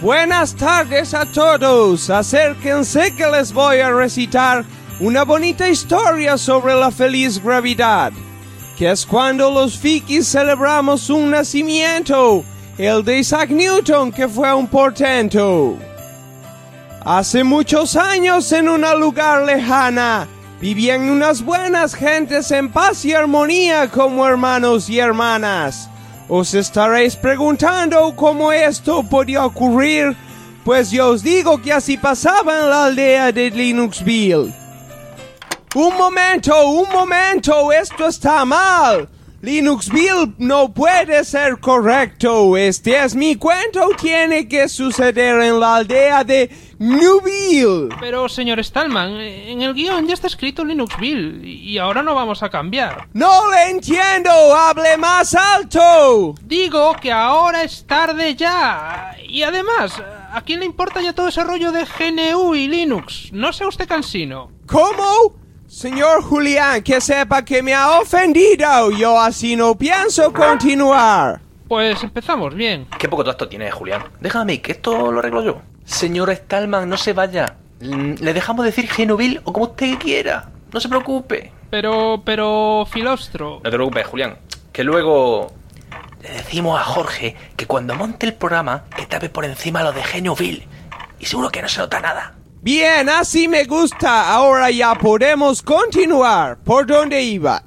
Buenas tardes a todos. Acérquense que les voy a recitar una bonita historia sobre la feliz gravidad, que es cuando los frikis celebramos un nacimiento, el de Isaac Newton, que fue un portento. Hace muchos años, en un lugar lejana, vivían unas buenas gentes en paz y armonía como hermanos y hermanas. Os estaréis preguntando cómo esto podía ocurrir, pues yo os digo que así pasaba en la aldea de Linuxville. Un momento, esto está mal. Linuxville no puede ser correcto. Este es mi cuento, tiene que suceder en la aldea de Newville. Pero, señor Stallman, en el guión ya está escrito Linuxville y ahora no vamos a cambiar. No le entiendo, hable más alto. Digo que ahora es tarde ya. Y además, ¿a quién le importa ya todo ese rollo de GNU y Linux? No sea usted cansino. ¿Cómo? Señor Julián, que sepa que me ha ofendido. Yo así no pienso continuar. Pues empezamos bien. Qué poco tacto tiene, Julián. Déjame, que esto lo arreglo yo. Señor Stallman, no se vaya. Le dejamos decir Genuville o como usted quiera. No se preocupe. Pero, Filostro... No te preocupes, Julián. Que luego le decimos a Jorge que cuando monte el programa que tape por encima lo de Genuville. Y seguro que no se nota nada. Bien, así me gusta. Ahora ya podemos continuar. ¿Por dónde iba?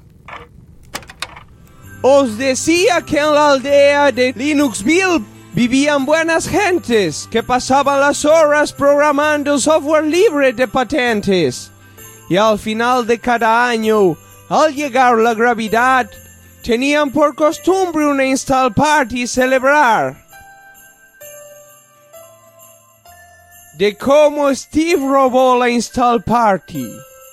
Os decía que en la aldea de Linuxville vivían buenas gentes que pasaban las horas programando software libre de patentes. Y al final de cada año, al llegar la Gravidad, tenían por costumbre una install party celebrar. De cómo Steve robó la install party.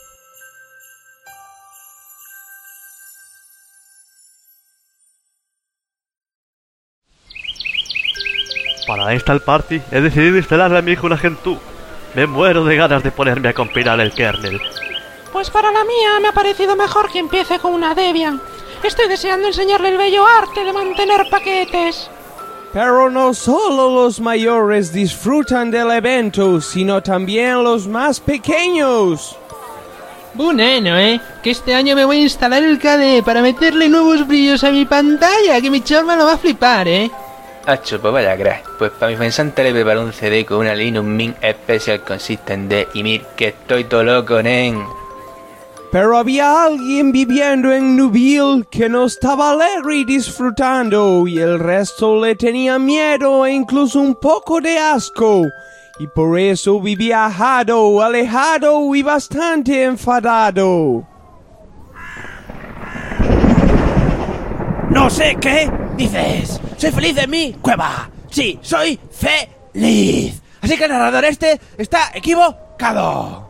Para la install party he decidido instalarle a mi hijo una Gentoo. Me muero de ganas de ponerme a compilar el kernel. Pues para la mía me ha parecido mejor que empiece con una Debian. Estoy deseando enseñarle el bello arte de mantener paquetes. Pero no solo los mayores disfrutan del evento, sino también los más pequeños. Bueno, que este año me voy a instalar el KDE para meterle nuevos brillos a mi pantalla, que mi chorma lo va a flipar, Hacho, pues vaya crack. Pues para mi pensante le preparé un CD con una Linux Mint Special Consistent D. Y mir, que estoy todo loco, nen. Pero había alguien viviendo en Newville que no estaba alegre y disfrutando, y el resto le tenía miedo e incluso un poco de asco, y por eso vivía alejado y bastante enfadado. No sé qué dices. Soy feliz en mi cueva. Sí, soy feliz. Así que el narrador este está equivocado.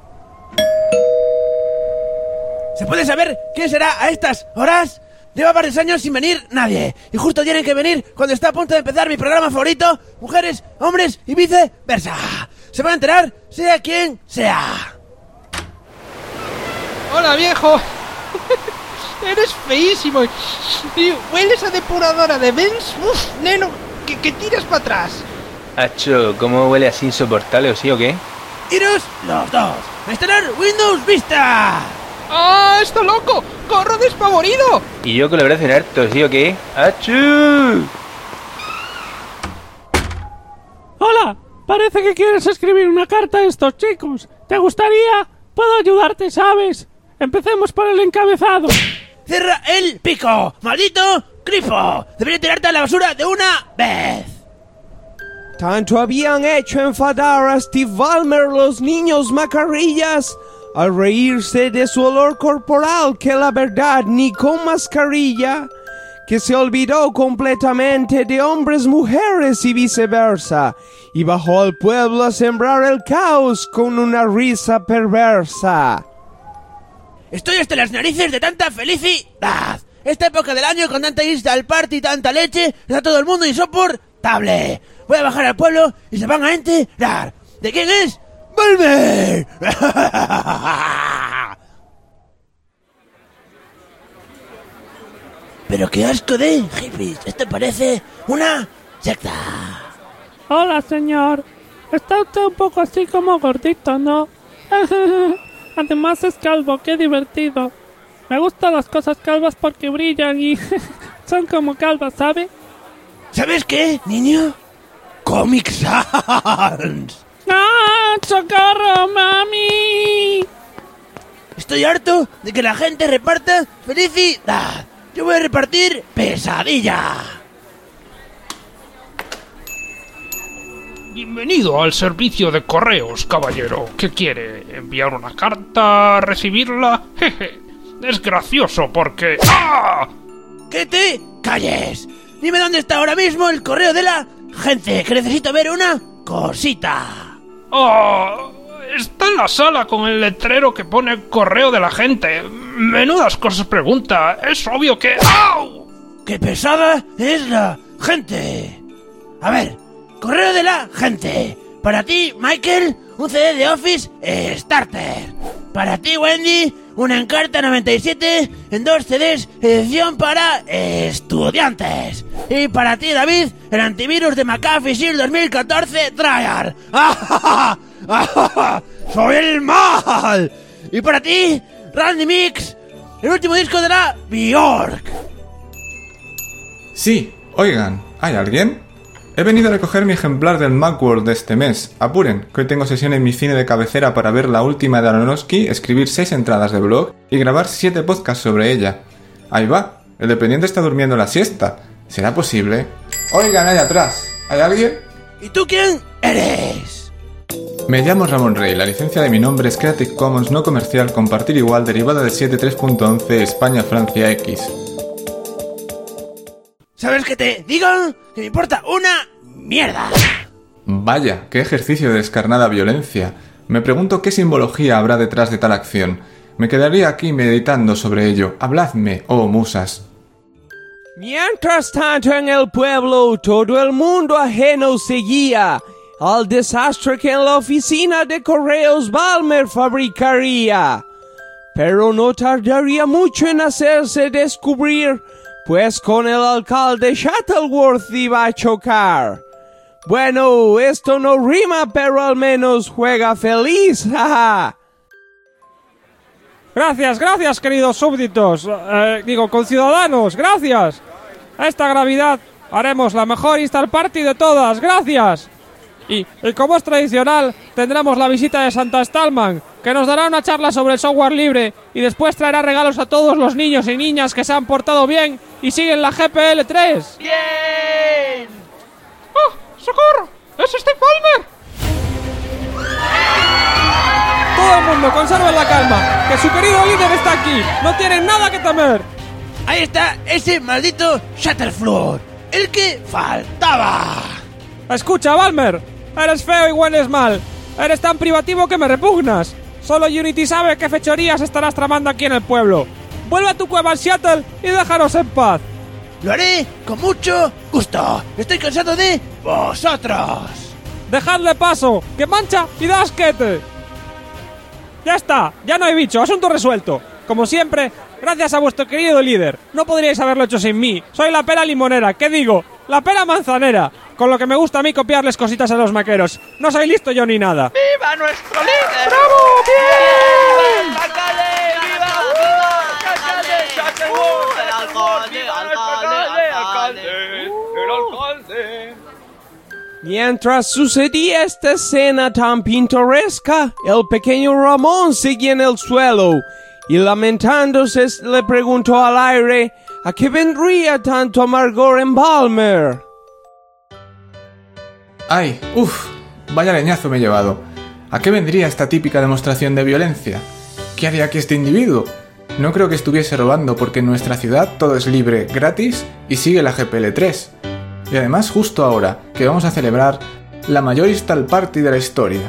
¿Se puede saber quién será a estas horas? Lleva varios años sin venir nadie. Y justo tienen que venir cuando está a punto de empezar mi programa favorito. Mujeres, hombres y viceversa. Se van a enterar sea quien sea. ¡Hola, viejo! Eres feísimo. Y hueles a depuradora de Benz. Uf, neno, que tiras para atrás. Hacho, ¿cómo huele así insoportable o sí o qué? Iros los dos a instalar Windows Vista. ¡Ah, está loco! ¡Corro despavorido! Y yo con el brazo en harto, ¿sí o qué? ¡Achú! Hola, parece que quieres escribir una carta a estos chicos. ¿Te gustaría? Puedo ayudarte, ¿sabes? Empecemos por el encabezado. ¡Cierra el pico! ¡Maldito grifo! ¡Debería tirarte a la basura de una vez! Tanto habían hecho enfadar a Steve Ballmer los niños macarrillas al reírse de su olor corporal que la verdad ni con mascarilla, que se olvidó completamente de hombres, mujeres y viceversa, y bajó al pueblo a sembrar el caos con una risa perversa. Estoy hasta las narices de tanta felicidad. Esta época del año con tanta install party y tanta leche está todo el mundo insoportable. Voy a bajar al pueblo y se van a enterar. ¿De quién es? ¡Volver! Pero qué asco de hippies. Esto parece una secta. Hola, señor. Está usted un poco así como gordito, ¿no? Además es calvo, qué divertido. Me gustan las cosas calvas porque brillan y son como calvas, ¿sabe? ¿Sabes qué, niño? Comic Sans. ¡Ah, socorro, mami! Estoy harto de que la gente reparta felicidad. Yo voy a repartir pesadilla. Bienvenido al servicio de correos, caballero. ¿Qué quiere? ¿Enviar una carta? ¿Recibirla? Jeje. Es gracioso porque... ¡Ah! ¡Que te calles! Dime dónde está ahora mismo el correo de la gente, que necesito ver una cosita. ¡Oh! Está en la sala con el letrero que pone correo de la gente. Menudas cosas pregunta. Es obvio que... ¡Au! ¡Qué pesada es la gente! A ver, correo de la gente. Para ti, Michael, un CD de Office Starter. Para ti, Wendy, una Encarta 97 en 2 CDs, edición para estudiantes. Y para ti, David, el antivirus de McAfee Shield 2014 Trial. ¡Ah, ¡soy el mal! Y para ti, Randy Mix, el último disco de la Bjork. Sí, oigan, ¿hay alguien? He venido a recoger mi ejemplar del Macworld de este mes. Apuren, que hoy tengo sesión en mi cine de cabecera para ver la última de Aronofsky, escribir 6 entradas de blog y grabar 7 podcasts sobre ella. Ahí va, el dependiente está durmiendo la siesta. ¿Será posible? Oigan, ahí atrás, ¿hay alguien? ¿Y tú quién eres? Me llamo Ramón Rey, la licencia de mi nombre es Creative Commons no comercial compartir igual derivada del 7.3.11 España-Francia X. ¿Sabes qué te digo? Que me importa una mierda. Vaya, qué ejercicio de descarnada violencia. Me pregunto qué simbología habrá detrás de tal acción. Me quedaría aquí meditando sobre ello. Habladme, oh musas. Mientras tanto en el pueblo todo el mundo ajeno seguía al desastre que en la oficina de correos Balmer fabricaría. Pero no tardaría mucho en hacerse descubrir, pues con el alcalde Shuttleworth iba a chocar. Bueno, esto no rima, pero al menos juega feliz, jaja. Gracias, queridos súbditos. Conciudadanos, gracias. A esta gravedad haremos la mejor Install Party de todas, gracias. Y como es tradicional, tendremos la visita de Santa Stallman, que nos dará una charla sobre el software libre y después traerá regalos a todos los niños y niñas que se han portado bien y siguen la GPL3. ¡Bien! ¡Oh, socorro! ¡Es Steve Ballmer! Todo el mundo, conserven la calma, que su querido líder está aquí, no tienen nada que temer. Ahí está ese maldito Shuttlefloor, el que faltaba. Escucha, Ballmer, eres feo y hueles mal. Eres tan privativo que me repugnas. Solo Unity sabe qué fechorías estarás tramando aquí en el pueblo. Vuelve a tu cueva al Seattle y déjanos en paz. Lo haré con mucho gusto. Estoy cansado de vosotros. Dejadle paso, que mancha y da asquete. Ya está, ya no hay bicho, asunto resuelto. Como siempre, gracias a vuestro querido líder. No podríais haberlo hecho sin mí. Soy la pera limonera, ¿qué digo? La pera manzanera. Con lo que me gusta a mí copiarles cositas a los maqueros. No soy listo yo ni nada. ¡Viva nuestro líder! ¡Bravo! ¡Bien! ¡Viva el alcalde! ¡Viva! ¡Alcalde! Mientras sucedía esta escena tan pintoresca, el pequeño Ramón seguía en el suelo y lamentándose le preguntó al aire a qué vendría tanto amargor en Ballmer. ¡Ay! ¡Uf! Vaya leñazo me he llevado. ¿A qué vendría esta típica demostración de violencia? ¿Qué haría aquí este individuo? No creo que estuviese robando porque en nuestra ciudad todo es libre, gratis y sigue la GPL3. Y además justo ahora que vamos a celebrar la mayor Install Party de la historia.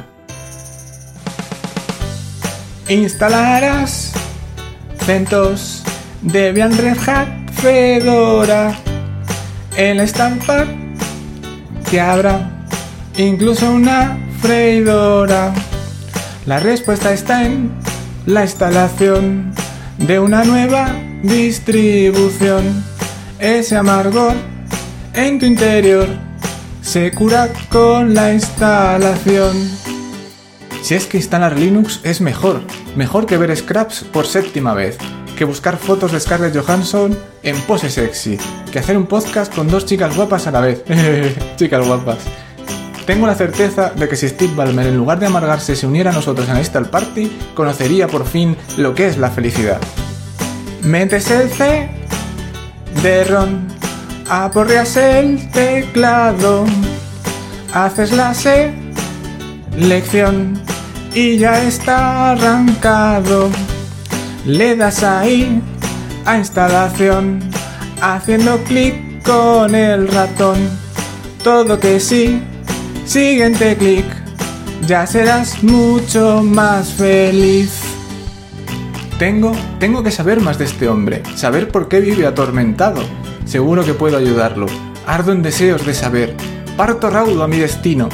Instalarás CentOS, Debian, Red Hat, Fedora. En la Install Party habrá incluso una freidora. La respuesta está en la instalación de una nueva distribución. Ese amargor en tu interior se cura con la instalación. Si es que instalar Linux es mejor que ver Scraps por 7ª vez, que buscar fotos de Scarlett Johansson en pose sexy, que hacer un podcast con 2 chicas guapas a la vez. Chicas guapas. Tengo la certeza de que si Steve Ballmer, en lugar de amargarse, se uniera a nosotros en la Install Party, conocería por fin lo que es la felicidad. Metes el C de Ron, aporreas el teclado, haces la selección y ya está arrancado. Le das ahí a instalación, haciendo clic con el ratón. Todo que sí, siguiente clic, ya serás mucho más feliz. Tengo que saber más de este hombre, saber por qué vive atormentado. Seguro que puedo ayudarlo. Ardo en deseos de saber. Parto raudo a mi destino.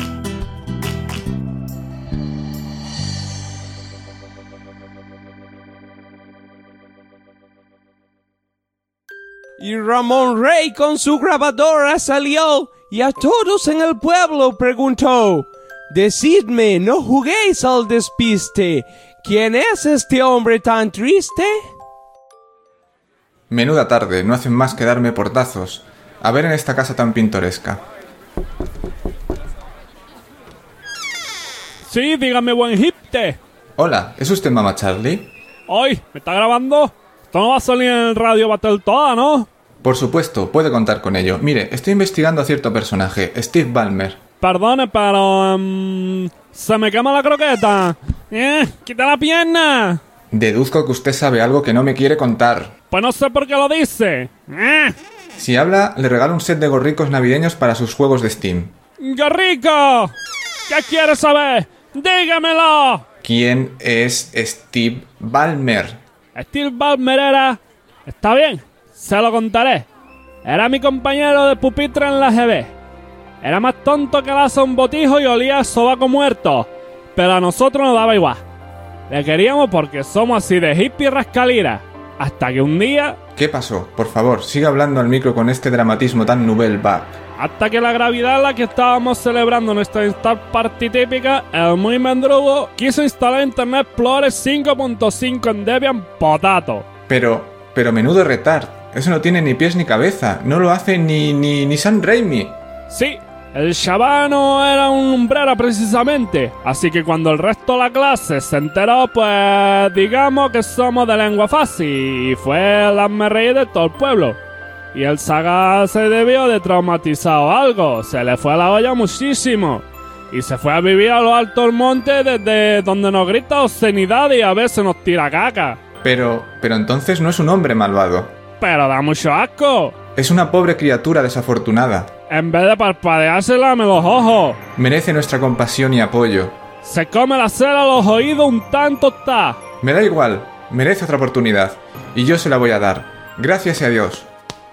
Y Ramón Rey con su grabadora salió y a todos en el pueblo preguntó: decidme, no juguéis al despiste, ¿quién es este hombre tan triste? Menuda tarde, no hacen más que darme portazos. A ver en esta casa tan pintoresca. Sí, dígame, buen hipte. Hola, ¿es usted Mama Charlie? Ay, ¿me está grabando? Esto no va a salir en el radio Battletoad, ¿no? Por supuesto, puede contar con ello. Mire, estoy investigando a cierto personaje, Steve Ballmer. Perdone, pero... se me quema la croqueta. ¡Quita la pierna! Deduzco que usted sabe algo que no me quiere contar. Pues no sé por qué lo dice. Si habla, le regalo un set de gorricos navideños para sus juegos de Steam. ¡Gorrico! ¿Qué quieres saber? ¡Dígamelo! ¿Quién es Steve Ballmer? Steve Ballmer era... Está bien, se lo contaré. Era mi compañero de pupitre en la GB. Era más tonto que lazo un botijo y olía a sobaco muerto. Pero a nosotros nos daba igual. Le queríamos porque somos así de hippie rascalira. Hasta que un día... ¿Qué pasó? Por favor, siga hablando al micro con este dramatismo tan nouvelle vague. Hasta que la gravedad en la que estábamos celebrando nuestra Install Party típica, el muy mendrugo quiso instalar Internet Explorer 5.5 en Debian Potato. Pero menudo retard. Eso no tiene ni pies ni cabeza. No lo hace ni Sam Raimi. Sí, el chavano era un lumbrera precisamente. Así que cuando el resto de la clase se enteró, pues digamos que somos de lengua fácil. Y fue el hazme reír de todo el pueblo. Y el Saga se debió de traumatizado algo. Se le fue a la olla muchísimo. Y se fue a vivir a lo alto del monte desde donde nos grita obscenidad y a veces nos tira caca. Pero entonces no es un hombre malvado. Pero da mucho asco. Es una pobre criatura desafortunada. En vez de parpadearse, lame los ojos. Merece nuestra compasión y apoyo. Se come la cera a los oídos un tanto está. Me da igual. Merece otra oportunidad. Y yo se la voy a dar. Gracias y adiós.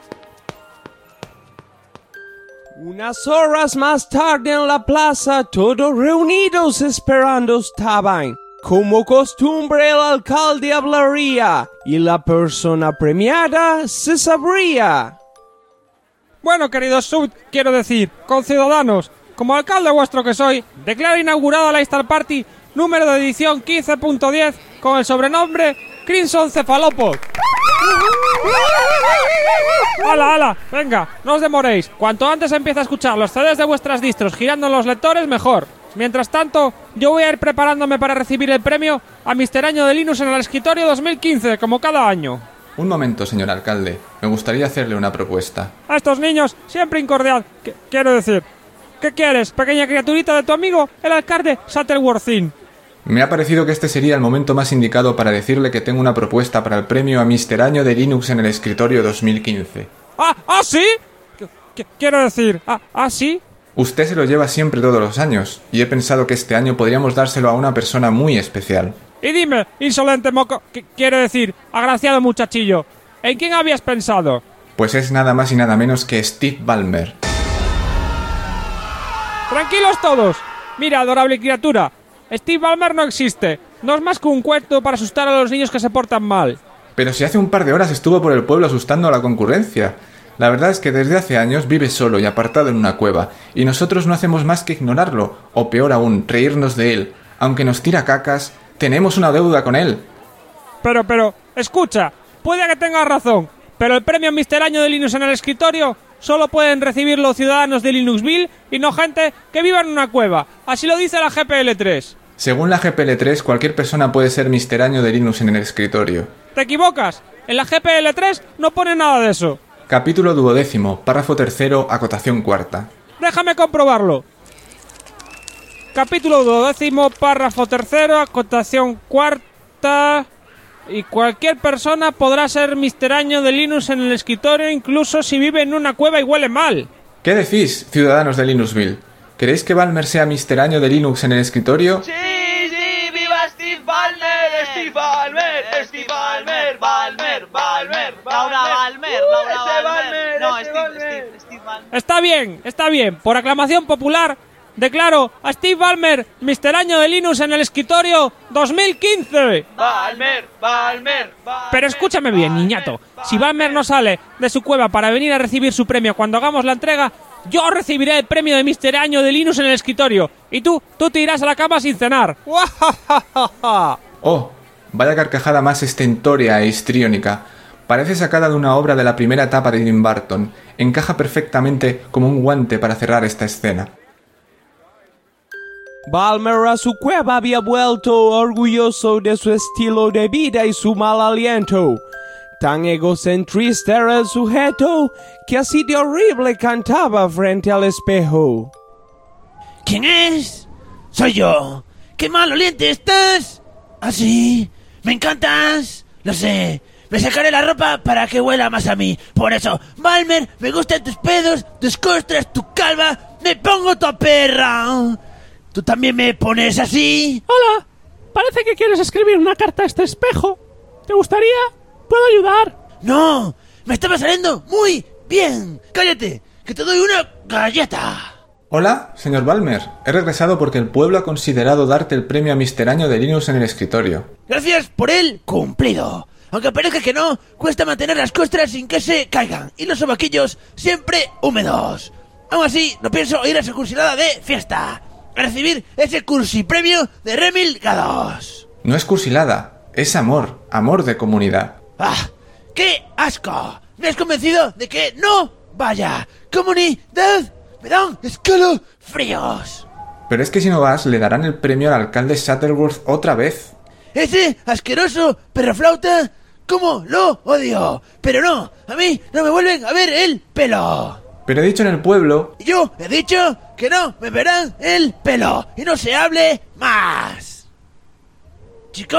Unas horas más tarde en la plaza, todos reunidos esperando estaban. Como costumbre, el alcalde hablaría y la persona premiada se sabría. Bueno, queridos quiero decir, conciudadanos, como alcalde vuestro que soy, declaro inaugurada la Install Party número de edición 15.10 con el sobrenombre Crimson Cephalopod. ¡Hala! Venga, no os demoréis. Cuanto antes empiece a escuchar los CDs de vuestras distros girando en los lectores, mejor. Mientras tanto, yo voy a ir preparándome para recibir el premio a Mister Año de Linux en el escritorio 2015, como cada año. Un momento, señor alcalde. Me gustaría hacerle una propuesta. A estos niños, siempre incordial. Quiero decir, ¿qué quieres, pequeña criaturita de tu amigo, el alcalde Shuttleworthy? Me ha parecido que este sería el momento más indicado para decirle que tengo una propuesta para el premio a Mister Año de Linux en el escritorio 2015. ¿Ah, sí? Quiero decir, ¿sí? Usted se lo lleva siempre todos los años, y he pensado que este año podríamos dárselo a una persona muy especial. Y dime, insolente moco, quiero decir, agraciado muchachillo, ¿en quién habías pensado? Pues es nada más y nada menos que Steve Ballmer. Tranquilos todos. Mira, adorable criatura, Steve Ballmer no existe. No es más que un cuento para asustar a los niños que se portan mal. Pero si hace un par de horas estuvo por el pueblo asustando a la concurrencia. La verdad es que desde hace años vive solo y apartado en una cueva, y nosotros no hacemos más que ignorarlo, o peor aún, reírnos de él. Aunque nos tira cacas, tenemos una deuda con él. Pero, escucha, puede que tengas razón, pero el premio Mister Año de Linux en el escritorio solo pueden recibirlo ciudadanos de Linuxville y no gente que viva en una cueva. Así lo dice la GPL3. Según la GPL3, cualquier persona puede ser Mister Año de Linux en el escritorio. Te equivocas, en la GPL3 no pone nada de eso. Capítulo 12, párrafo 3, acotación 4. Déjame comprobarlo. Capítulo 12, párrafo 3, acotación 4. Y cualquier persona podrá ser Mister Año de Linux en el escritorio, incluso si vive en una cueva y huele mal. ¿Qué decís, ciudadanos de Linuxville? ¿Queréis que Ballmer sea Mister Año de Linux en el escritorio? ¡Sí, sí! ¡Viva Steve Ballmer! ¡Steve Ballmer! ¡Steve Ballmer! ¡Ballmer! ¡Ballmer! ¡Laura Ballmer! ¡Laura Ballmer! No, Steve Ballmer. Está bien. Por aclamación popular, declaro a Steve Ballmer Mister Año de Linux en el escritorio 2015. ¡Ballmer! ¡Ballmer! Pero escúchame bien, niñato. Si Ballmer no sale de su cueva para venir a recibir su premio cuando hagamos la entrega, yo recibiré el premio de Mister Año de Linux en el escritorio. Y tú te irás a la cama sin cenar. Oh, vaya carcajada más estentórea e histriónica. Parece sacada de una obra de la primera etapa de Tim Burton. Encaja perfectamente como un guante para cerrar esta escena. Ballmer a su cueva había vuelto orgulloso de su estilo de vida y su mal aliento. Tan egocentrista era el sujeto que así de horrible cantaba frente al espejo. ¿Quién es? Soy yo. ¡Qué maloliente estás! ¿Ah, sí? ¿Me encantas? Lo sé. Me sacaré la ropa para que huela más a mí. Por eso, Ballmer, me gustan tus pedos, tus costras, tu calva. ¡Me pongo tu perra! ¿Tú también me pones así? Hola, parece que quieres escribir una carta a este espejo. ¿Te gustaría? ¿Puedo ayudar? No, me estaba saliendo muy bien. Cállate, que te doy una galleta. Hola, señor Ballmer. He regresado porque el pueblo ha considerado darte el premio a Mister Año de Linux en el escritorio. Gracias por el cumplido. Aunque parezca que no, cuesta mantener las costras sin que se caigan y los sobaquillos siempre húmedos. Aún así, no pienso ir a esa cursilada de fiesta a recibir ese cursipremio de remilgados. No es cursilada, es amor de comunidad. ¡Ah! ¡Qué asco! Me has convencido de que no vaya. ¡Comunidad! ¡Me dan escalofríos! Pero es que si no vas, le darán el premio al alcalde Shuttleworth otra vez. ¡Ese asqueroso perroflauta! ¡Cómo lo odio! Pero no, a mí no me vuelven a ver el pelo. Pero he dicho en el pueblo... Yo he dicho que no me verán el pelo y no se hable más. ¿Chico?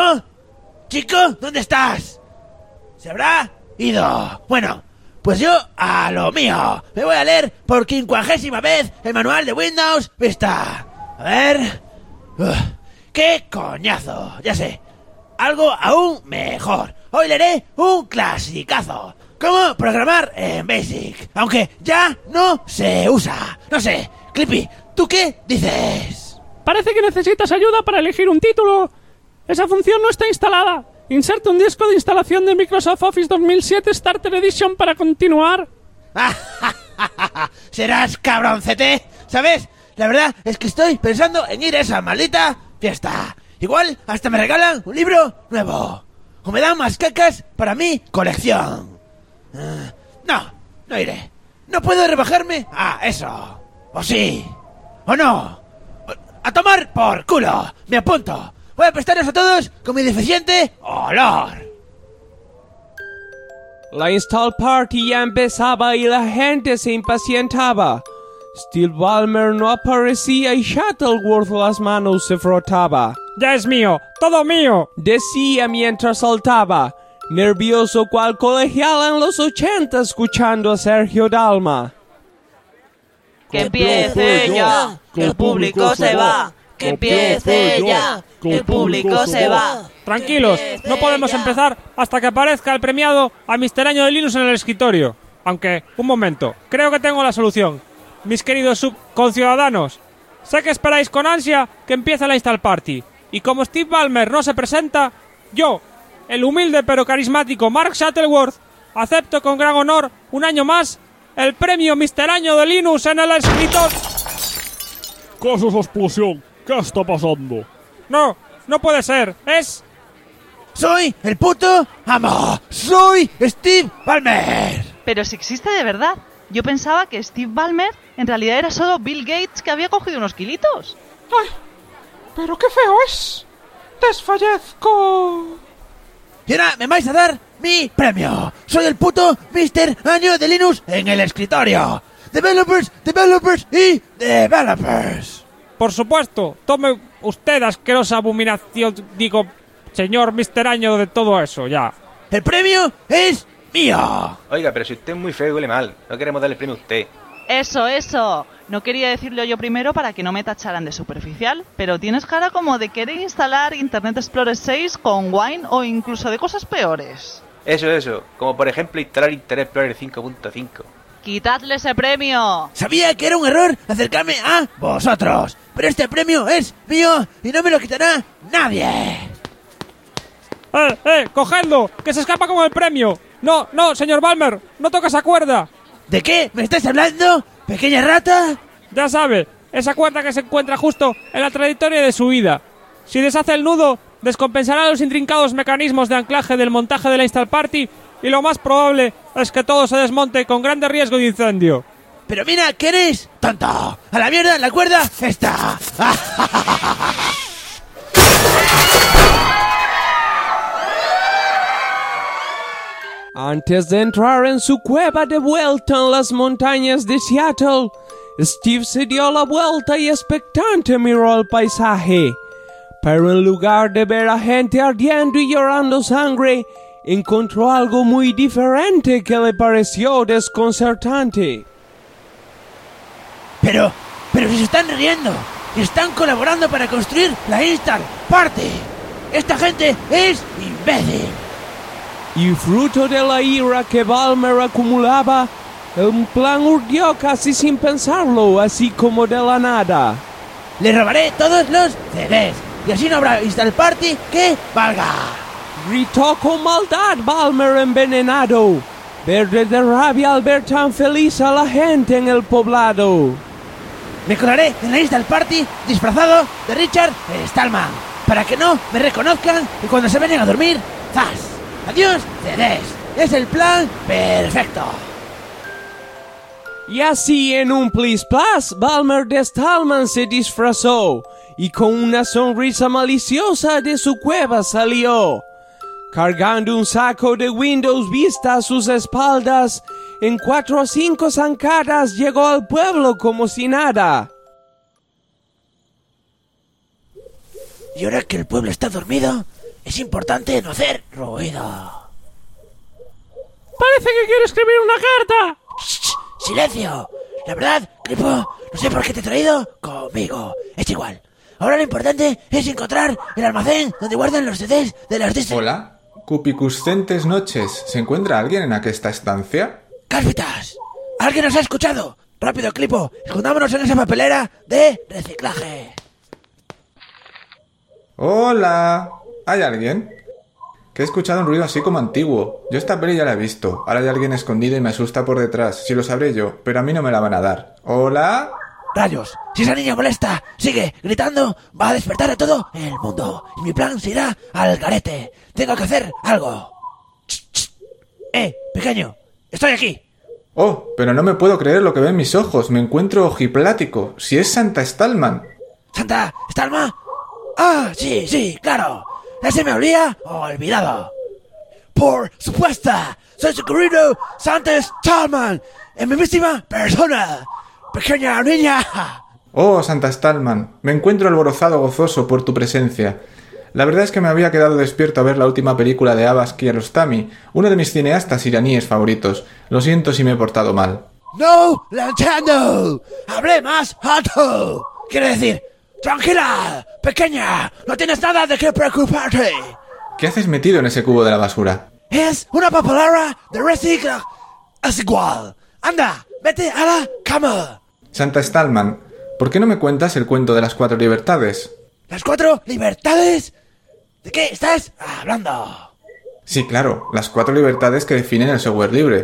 ¿Dónde estás? ¿Se habrá ido? Bueno, pues yo a lo mío. Me voy a leer por 50ª vez el manual de Windows Vista. A ver... ¡Qué coñazo! Ya sé, algo aún mejor. Hoy leeré un clasicazo. ¿Cómo programar en Basic? Aunque ya no se usa. No sé, Clippy, ¿tú qué dices? Parece que necesitas ayuda para elegir un título. Esa función no está instalada. Inserta un disco de instalación de Microsoft Office 2007 Starter Edition para continuar. Serás cabroncete, ¿sabes? La verdad es que estoy pensando en ir a esa maldita fiesta. Igual hasta me regalan un libro nuevo. O me dan más cacas para mi colección. No iré. No puedo rebajarme a eso. O sí. O no. A tomar por culo. Me apunto. Voy a prestaros a todos con mi deficiente olor. La install party ya empezaba y la gente se impacientaba. Steve Ballmer no aparecía y Shuttleworth las manos se frotaba. ¡Ya es mío! ¡Todo mío! Decía mientras saltaba, nervioso cual colegial en los 80 escuchando a Sergio Dalma. ¡Que empiece ya! ¡Que el público se va! ¡Que empiece ya! ¡Que el público se va! Tranquilos, no podemos empezar hasta que aparezca el premiado a Mister Año de Linux en el escritorio. Aunque, un momento, creo que tengo la solución. Mis queridos subconciudadanos, sé que esperáis con ansia que empiece la install party. Y como Steve Ballmer no se presenta, yo, el humilde pero carismático Mark Shuttleworth, acepto con gran honor un año más el premio Mister Año de Linux en el escritor... ¿Qué es esa explosión? ¿Qué está pasando? No, no puede ser, es... ¡Soy el puto amo! ¡Soy Steve Ballmer! Pero si existe de verdad. Yo pensaba que Steve Ballmer en realidad era solo Bill Gates que había cogido unos kilitos. ¡Ay! ¡Pero qué feo es! ¡Desfallezco! Y ahora me vais a dar mi premio. Soy el puto Mister Año de Linux en el escritorio. Developers, developers y developers. Por supuesto, tome usted asquerosa abominación, digo, señor Mister Año de todo eso, ya. El premio es mío. Oiga, pero si usted es muy feo y huele mal, no queremos darle el premio a usted. Eso. No quería decirlo yo primero para que no me tacharan de superficial, pero tienes cara como de querer instalar Internet Explorer 6 con Wine o incluso de cosas peores. Eso. Como por ejemplo instalar Internet Explorer 5.5. ¡Quitadle ese premio! Sabía que era un error acercarme a vosotros, pero este premio es mío y no me lo quitará nadie. ¡Cogedlo! ¡Que se escapa con el premio! No, señor Ballmer, no toca esa cuerda. ¿De qué me estás hablando, pequeña rata? Ya sabe, esa cuerda que se encuentra justo en la trayectoria de su vida. Si deshace el nudo, descompensará los intrincados mecanismos de anclaje del montaje de la Install Party y lo más probable es que todo se desmonte con grande riesgo de incendio. Pero mira, ¿qué eres? ¡Tonto! ¡A la mierda, la cuerda está! Antes de entrar en su cueva de vuelta en las montañas de Seattle, Steve se dio la vuelta y expectante miró el paisaje. Pero en lugar de ver a gente ardiendo y llorando sangre, encontró algo muy diferente que le pareció desconcertante. Pero si se están riendo, están colaborando para construir la Install Party. Esta gente es imbécil. Y fruto de la ira que Ballmer acumulaba, el plan urdió casi sin pensarlo, así como de la nada. Le robaré todos los CDs y así no habrá Install Party que valga. Gritó con maldad Ballmer envenenado, verde de rabia al ver tan feliz a la gente en el poblado. Me colaré en la Install Party disfrazado de Richard Stallman, para que no me reconozcan y cuando se vayan a dormir, ¡zas! ¡Adiós, CDs! ¡Es el plan perfecto! Y así en un plis plas, Ballmer de Stallman se disfrazó y con una sonrisa maliciosa de su cueva salió. Cargando un saco de Windows Vista a sus espaldas, en 4 o 5 zancadas llegó al pueblo como si nada. Y ahora que el pueblo está dormido, es importante no hacer ruido. Parece que quiere escribir una carta. ¡Shh! ¡Silencio! La verdad, Clipo, no sé por qué te he traído conmigo. Es igual. Ahora lo importante es encontrar el almacén donde guardan los CDs de las discos. Hola, cupicuscentes noches. ¿Se encuentra alguien en aquesta estancia? ¡Cálpitas! ¡Alguien nos ha escuchado! ¡Rápido, Clipo! ¡Escondámonos en esa papelera de reciclaje! ¡Hola! ¿Hay alguien? Que he escuchado un ruido así como antiguo. Yo esta peli ya la he visto. Ahora hay alguien escondido y me asusta por detrás. Si lo sabré yo, pero a mí no me la van a dar. ¿Hola? ¡Rayos! Si esa niña molesta, sigue gritando, va a despertar a todo el mundo. Y mi plan se irá al garete. Tengo que hacer algo. ¡Ch, ch! Pequeño! ¡Estoy aquí! Oh, pero no me puedo creer lo que ven mis ojos. Me encuentro ojiplático. Si es Santa Stallman. ¿Santa Stallman? ¡Ah, sí, claro! ¡Ese me habría olvidado! ¡Por supuesto! ¡Soy su querido Santa Stallman! ¡En mi misma persona! ¡Pequeña niña! Oh, Santa Stallman. Me encuentro alborozado gozoso por tu presencia. La verdad es que me había quedado despierto a ver la última película de Abbas Kiarostami, uno de mis cineastas iraníes favoritos. Lo siento si me he portado mal. ¡No lo entiendo! ¡Hablé más alto! Quiero decir, tranquila, pequeña, no tienes nada de qué preocuparte. ¿Qué haces metido en ese cubo de la basura? Es una papelera de reciclaje. Es igual. Anda, vete a la cama. Santa Stallman, ¿por qué no me cuentas el cuento de las 4 libertades? ¿Las 4 libertades? ¿De qué estás hablando? Sí, claro, las 4 libertades que definen el software libre.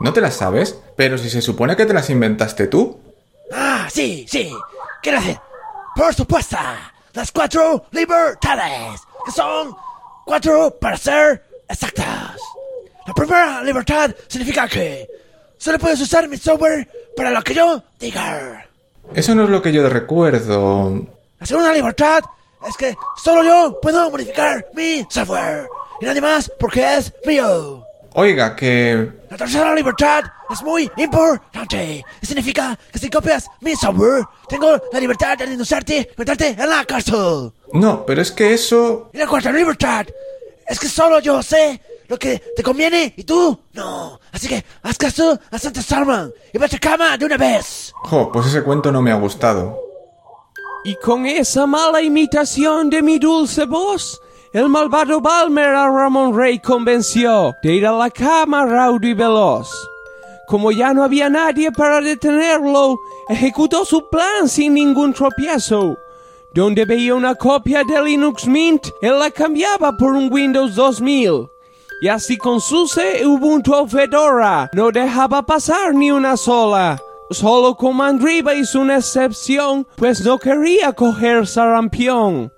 ¿No te las sabes? Pero si se supone que te las inventaste tú. Ah, sí. Quiero decir, por supuesto, las 4 libertades, que son 4 para ser exactas. La primera libertad significa que solo puedes usar mi software para lo que yo diga. Eso no es lo que yo recuerdo. La segunda libertad es que solo yo puedo modificar mi software y nadie más porque es mío. Oiga, que... La tercera libertad es muy importante. Significa que si copias mi software, tengo la libertad de denunciarte y meterte en la cárcel. No, pero es que eso... Y la cuarta libertad es que solo yo sé lo que te conviene y tú no. Así que haz caso a Santa Salman y vete a cama de una vez. Pues ese cuento no me ha gustado. Y con esa mala imitación de mi dulce voz, el malvado Balmer a Ramón Rey convenció de ir a la cama raudo y veloz. Como ya no había nadie para detenerlo, ejecutó su plan sin ningún tropiezo. Donde veía una copia de Linux Mint, él la cambiaba por un Windows 2000. Y así con SUSE, Ubuntu o Fedora, no dejaba pasar ni una sola. Solo con Mandriva hizo una excepción, pues no quería coger sarampión.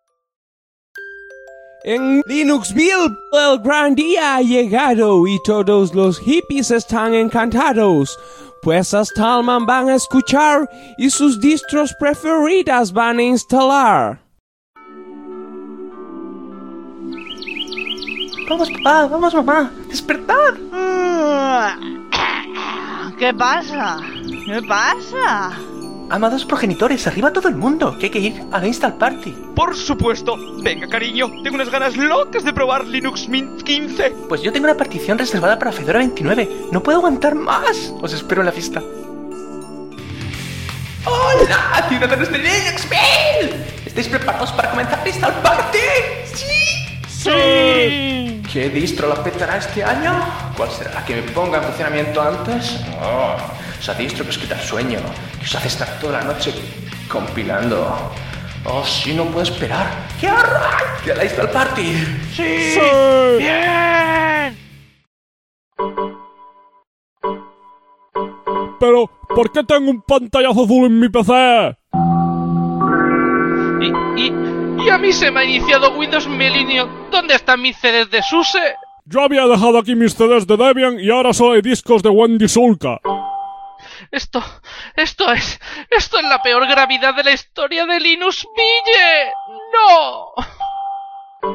En Linuxville el gran día ha llegado y todos los hippies están encantados, pues a Stallman van a escuchar y sus distros preferidas van a instalar. Vamos, papá, vamos, mamá. ¡Despertad! ¿Qué pasa? ¿Qué pasa? Amados progenitores, arriba todo el mundo, que hay que ir a la Install Party. Por supuesto. Venga, cariño, tengo unas ganas locas de probar Linux Mint 15. Pues yo tengo una partición reservada para Fedora 29. No puedo aguantar más. Os espero en la fiesta. ¡Hola, ciudadanos de Linuxville! ¿Estáis preparados para comenzar la Install Party? ¡Sí! ¿Qué distro la petará este año? ¿Cuál será la que me ponga en funcionamiento antes? Esa distro que os quita el sueño, que os hace estar toda la noche compilando. Sí, no puedo esperar. ¡Que arranque la Install Party! ¡Sí! ¡Bien! Pero, ¿por qué tengo un pantallazo azul en mi PC? Y a mí se me ha iniciado Windows Millennium. ¿Dónde están mis CDs de SUSE? Yo había dejado aquí mis CDs de Debian y ahora solo hay discos de Wendy Sulca. Esto es la peor gravedad de la historia de Linuxville. ¡No!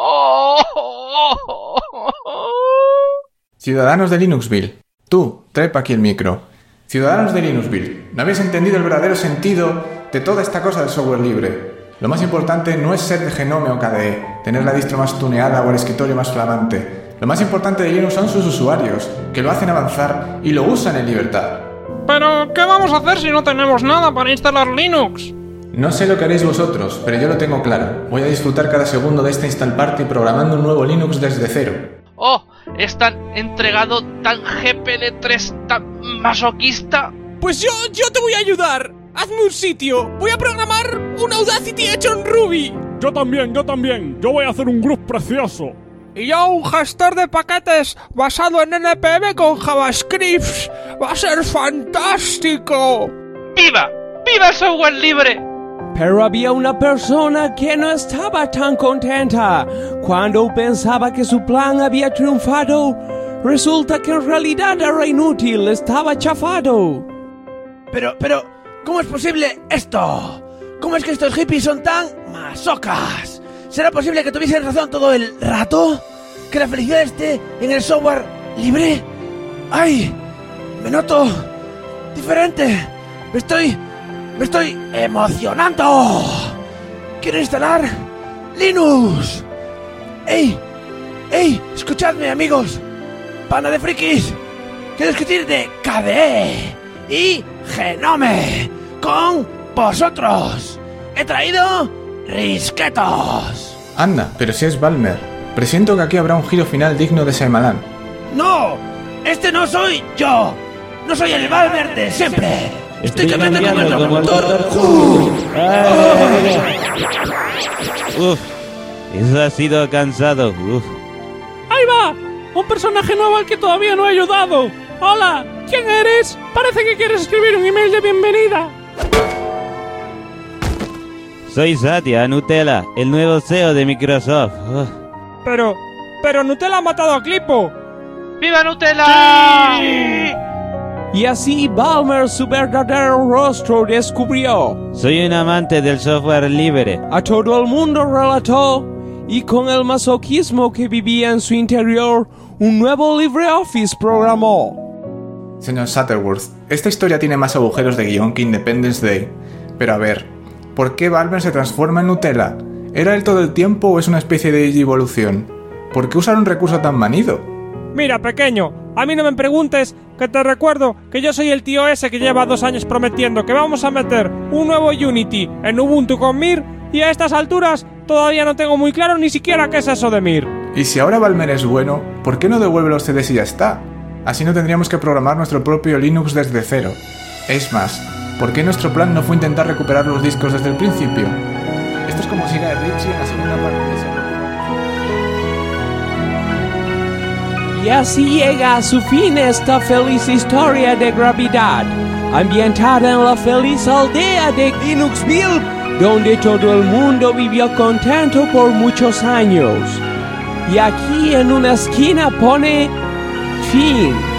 Ciudadanos de Linuxville. Tú, trae pa' aquí el micro. Ciudadanos de Linuxville, no habéis entendido el verdadero sentido de toda esta cosa del software libre. Lo más importante no es ser de Genome o KDE, tener la distro más tuneada o el escritorio más flamante. Lo más importante de Linux son sus usuarios, que lo hacen avanzar y lo usan en libertad. Pero, ¿qué vamos a hacer si no tenemos nada para instalar Linux? No sé lo que haréis vosotros, pero yo lo tengo claro. Voy a disfrutar cada segundo de esta Install Party programando un nuevo Linux desde cero. ¡Oh! ¿Es tan entregado, tan GPL3, tan masoquista? Pues yo te voy a ayudar. Hazme un sitio. Voy a programar un Audacity hecho en Ruby. Yo también. Yo voy a hacer un grupo precioso. Y yo un gestor de paquetes basado en NPM con JavaScript. ¡Va a ser fantástico! ¡Viva! ¡Viva el software libre! Pero había una persona que no estaba tan contenta. Cuando pensaba que su plan había triunfado, resulta que en realidad era inútil, estaba chafado. Pero, ¿cómo es posible esto? ¿Cómo es que estos hippies son tan masocas? ¿Será posible que tuviesen razón todo el rato? ¿Que la felicidad esté en el software libre? ¡Ay! Me noto diferente. Me estoy emocionando. Quiero instalar Linux. ¡Ey! Escuchadme, amigos. Pana de frikis. Quiero discutir de KDE y Genome con vosotros. He traído risquetos. Anda, pero si es Balmer. Presiento que aquí habrá un giro final digno de Shyamalan. ¡No! Este no soy yo. No soy el Balmer de siempre. Estoy cambiando el motor. Eso ha sido cansado. ¡Ahí va! Un personaje nuevo al que todavía no he ayudado. Hola, ¿quién eres? Parece que quieres escribir un email de bienvenida. Soy Satya Nutella, el nuevo CEO de Microsoft. Pero Nutella ha matado a Clippo. ¡Viva Nutella! Sí. Y así Balmer su verdadero rostro descubrió. Soy un amante del software libre. A todo el mundo relató, y con el masoquismo que vivía en su interior, un nuevo LibreOffice programó. Señor Sutterworth, esta historia tiene más agujeros de guión que Independence Day. Pero a ver, ¿por qué Balmer se transforma en Nutella? ¿Era él todo el tiempo o es una especie de evolución? ¿Por qué usar un recurso tan manido? Mira, pequeño, a mí no me preguntes, que te recuerdo que yo soy el tío ese que lleva 2 años prometiendo que vamos a meter un nuevo Unity en Ubuntu con Mir, y a estas alturas todavía no tengo muy claro ni siquiera qué es eso de Mir. Y si ahora Balmer es bueno, ¿por qué no devuelve los CDs y ya está? Así no tendríamos que programar nuestro propio Linux desde cero. Es más, ¿por qué nuestro plan no fue intentar recuperar los discos desde el principio? Esto es como si Guy Ritchie en la segunda parte de ese... Y así llega a su fin esta feliz historia de gravedad, ambientada en la feliz aldea de Linuxville, donde todo el mundo vivió contento por muchos años. Y aquí en una esquina pone fin.